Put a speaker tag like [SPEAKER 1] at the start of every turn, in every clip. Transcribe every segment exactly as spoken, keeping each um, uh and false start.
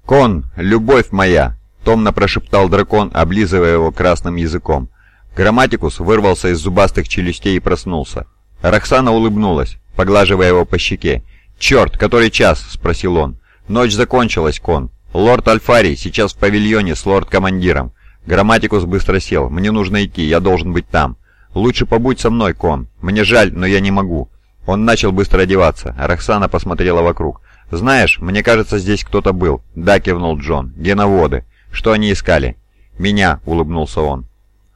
[SPEAKER 1] «Кон, любовь моя!» — томно прошептал дракон, облизывая его красным языком. Грамматикус вырвался из зубастых челюстей и проснулся. Роксана улыбнулась, поглаживая его по щеке. «Черт, который час?» — спросил он. «Ночь закончилась, Кон. Лорд Альфарий сейчас в павильоне с лорд-командиром». Грамматикус быстро сел. «Мне нужно идти, я должен быть там». «Лучше побудь со мной, Кон. Мне жаль, но я не могу». Он начал быстро одеваться. Роксана посмотрела вокруг. «Знаешь, мне кажется, здесь кто-то был». «Да», — кивнул Джон. «Геноводы. Что они искали?» «Меня», — улыбнулся он.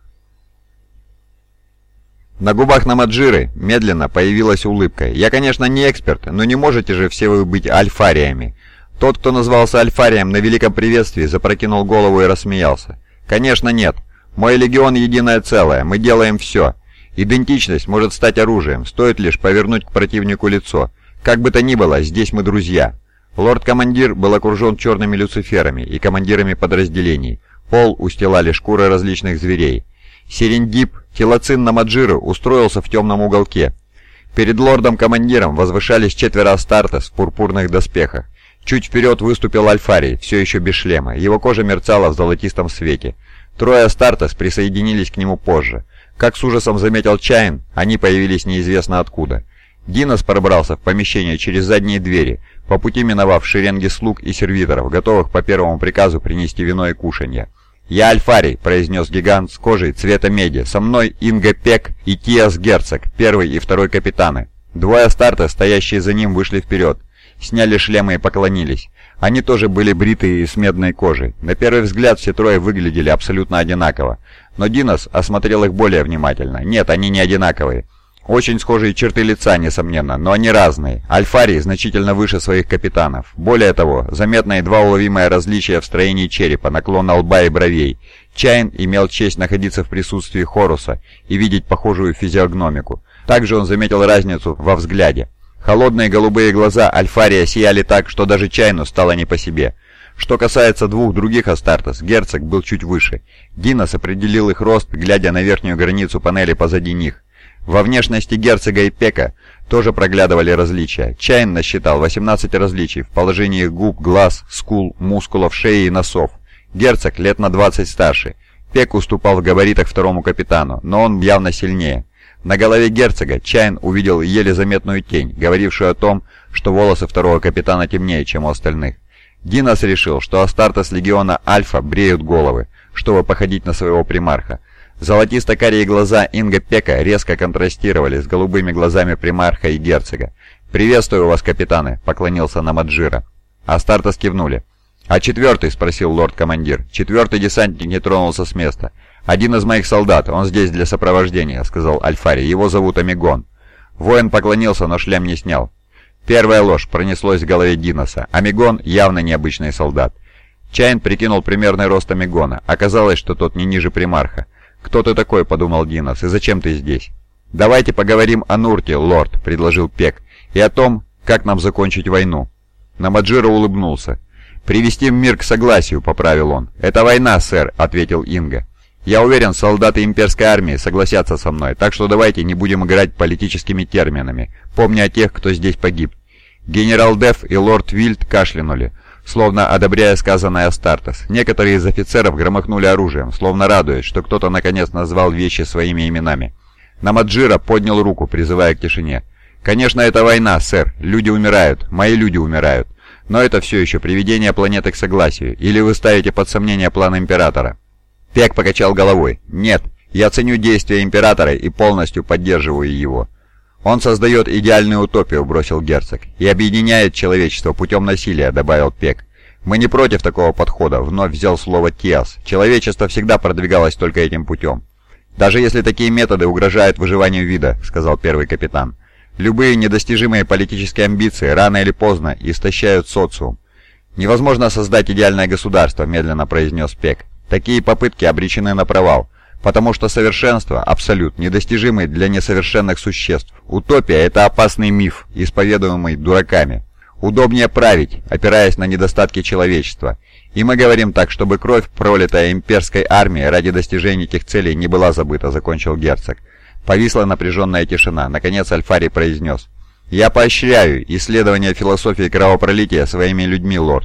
[SPEAKER 1] На губах Намаджиры медленно появилась улыбка. «Я, конечно, не эксперт, но не можете же все вы быть альфариями». Тот, кто назвался альфарием на великом приветствии, запрокинул голову и рассмеялся. «Конечно нет. Мой легион единое целое. Мы делаем все. Идентичность может стать оружием, стоит лишь повернуть к противнику лицо. Как бы то ни было, здесь мы друзья». Лорд-командир был окружен черными люциферами и командирами подразделений. Пол устилали шкуры различных зверей. Серендип, телоцин Намаджиры, устроился в темном уголке. Перед лордом-командиром возвышались четверо Астартес в пурпурных доспехах. Чуть вперед выступил Альфарий, все еще без шлема. Его кожа мерцала в золотистом свете. Трое Астартес присоединились к нему позже. Как с ужасом заметил Чайн, они появились неизвестно откуда. Динос пробрался в помещение через задние двери, по пути миновав шеренги слуг и сервиторов, готовых по первому приказу принести вино и кушанье. «Я Альфарий», — произнес гигант с кожей цвета меди. «Со мной Инга Пек и Тиас Герцог, первый и второй капитаны». Двое Астартес, стоящие за ним, вышли вперед. Сняли шлемы и поклонились. Они тоже были бритые и с медной кожей. На первый взгляд все трое выглядели абсолютно одинаково. Но Динос осмотрел их более внимательно. Нет, они не одинаковые. Очень схожие черты лица, несомненно, но они разные. Альфарий значительно выше своих капитанов. Более того, заметно едва уловимое различие в строении черепа, наклона лба и бровей. Чайн имел честь находиться в присутствии Хоруса и видеть похожую физиогномику. Также он заметил разницу во взгляде. Холодные голубые глаза Альфария сияли так, что даже Чайну стало не по себе. Что касается двух других Астартес, герцог был чуть выше. Динос определил их рост, глядя на верхнюю границу панели позади них. Во внешности герцога и Пека тоже проглядывали различия. Чайн насчитал восемнадцать различий в положении губ, глаз, скул, мускулов шеи и носов. Герцог лет на двадцать старше. Пек уступал в габаритах второму капитану, но он явно сильнее. На голове герцога Чайн увидел еле заметную тень, говорившую о том, что волосы второго капитана темнее, чем у остальных. Динос решил, что Астартес легиона Альфа бреют головы, чтобы походить на своего примарха. Золотисто-карие глаза Инга Пека резко контрастировали с голубыми глазами примарха и герцога. «Приветствую вас, капитаны», — поклонился Намаджира. Астартес кивнули. «А четвертый?» — спросил лорд-командир. Четвертый десантник не тронулся с места. «Один из моих солдат, он здесь для сопровождения», — сказал Альфарий. «Его зовут Амигон». Воин поклонился, но шлем не снял. Первая ложь пронеслась в голове Диноса. Амигон явно необычный солдат. Чайн прикинул примерный рост Амигона. Оказалось, что тот не ниже примарха. «Кто ты такой?» — подумал Динос. «И зачем ты здесь?» «Давайте поговорим о Нурте, лорд», — предложил Пек, «и о том, как нам закончить войну». Намаджира улыбнулся. «Привести мир к согласию», — поправил он. «Это война, сэр», — ответил Инга. «Я уверен, солдаты имперской армии согласятся со мной, так что давайте не будем играть политическими терминами, помня о тех, кто здесь погиб». Генерал Деф и лорд Вильд кашлянули, словно одобряя сказанное Астартес. Некоторые из офицеров громыхнули оружием, словно радуясь, что кто-то наконец назвал вещи своими именами. Намаджира поднял руку, призывая к тишине. «Конечно, это война, сэр. Люди умирают. Мои люди умирают. Но это все еще приведение планеты к согласию. Или вы ставите под сомнение план Императора?» Пек покачал головой. «Нет, я ценю действия Императора и полностью поддерживаю его». «Он создает идеальную утопию», — бросил герцог, — «и объединяет человечество путем насилия», — добавил Пек. «Мы не против такого подхода», — вновь взял слово Тиас. «Человечество всегда продвигалось только этим путем». «Даже если такие методы угрожают выживанию вида», — сказал первый капитан. «Любые недостижимые политические амбиции рано или поздно истощают социум». «Невозможно создать идеальное государство», — медленно произнес Пек. «Такие попытки обречены на провал». Потому что совершенство – абсолют, недостижимый для несовершенных существ. Утопия – это опасный миф, исповедуемый дураками. Удобнее править, опираясь на недостатки человечества. И мы говорим так, чтобы кровь, пролитая имперской армией ради достижения этих целей, не была забыта, закончил герцог. Повисла напряженная тишина. Наконец Альфарий произнес. «Я поощряю исследование философии кровопролития своими людьми, лорд.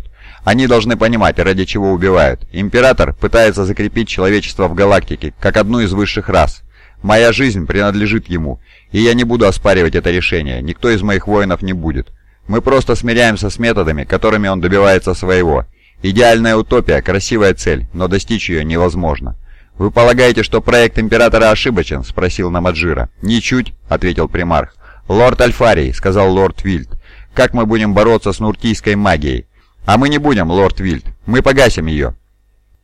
[SPEAKER 1] Они должны понимать, ради чего убивают. Император пытается закрепить человечество в галактике, как одну из высших рас. Моя жизнь принадлежит ему, и я не буду оспаривать это решение, никто из моих воинов не будет. Мы просто смиряемся с методами, которыми он добивается своего. Идеальная утопия – красивая цель, но достичь ее невозможно. «Вы полагаете, что проект Императора ошибочен?» – спросил Намаджира. «Ничуть», – ответил примарх. «Лорд Альфарий», – сказал лорд Вильд. «Как мы будем бороться с нуртийской магией?» «А мы не будем, лорд Вильд. Мы погасим ее».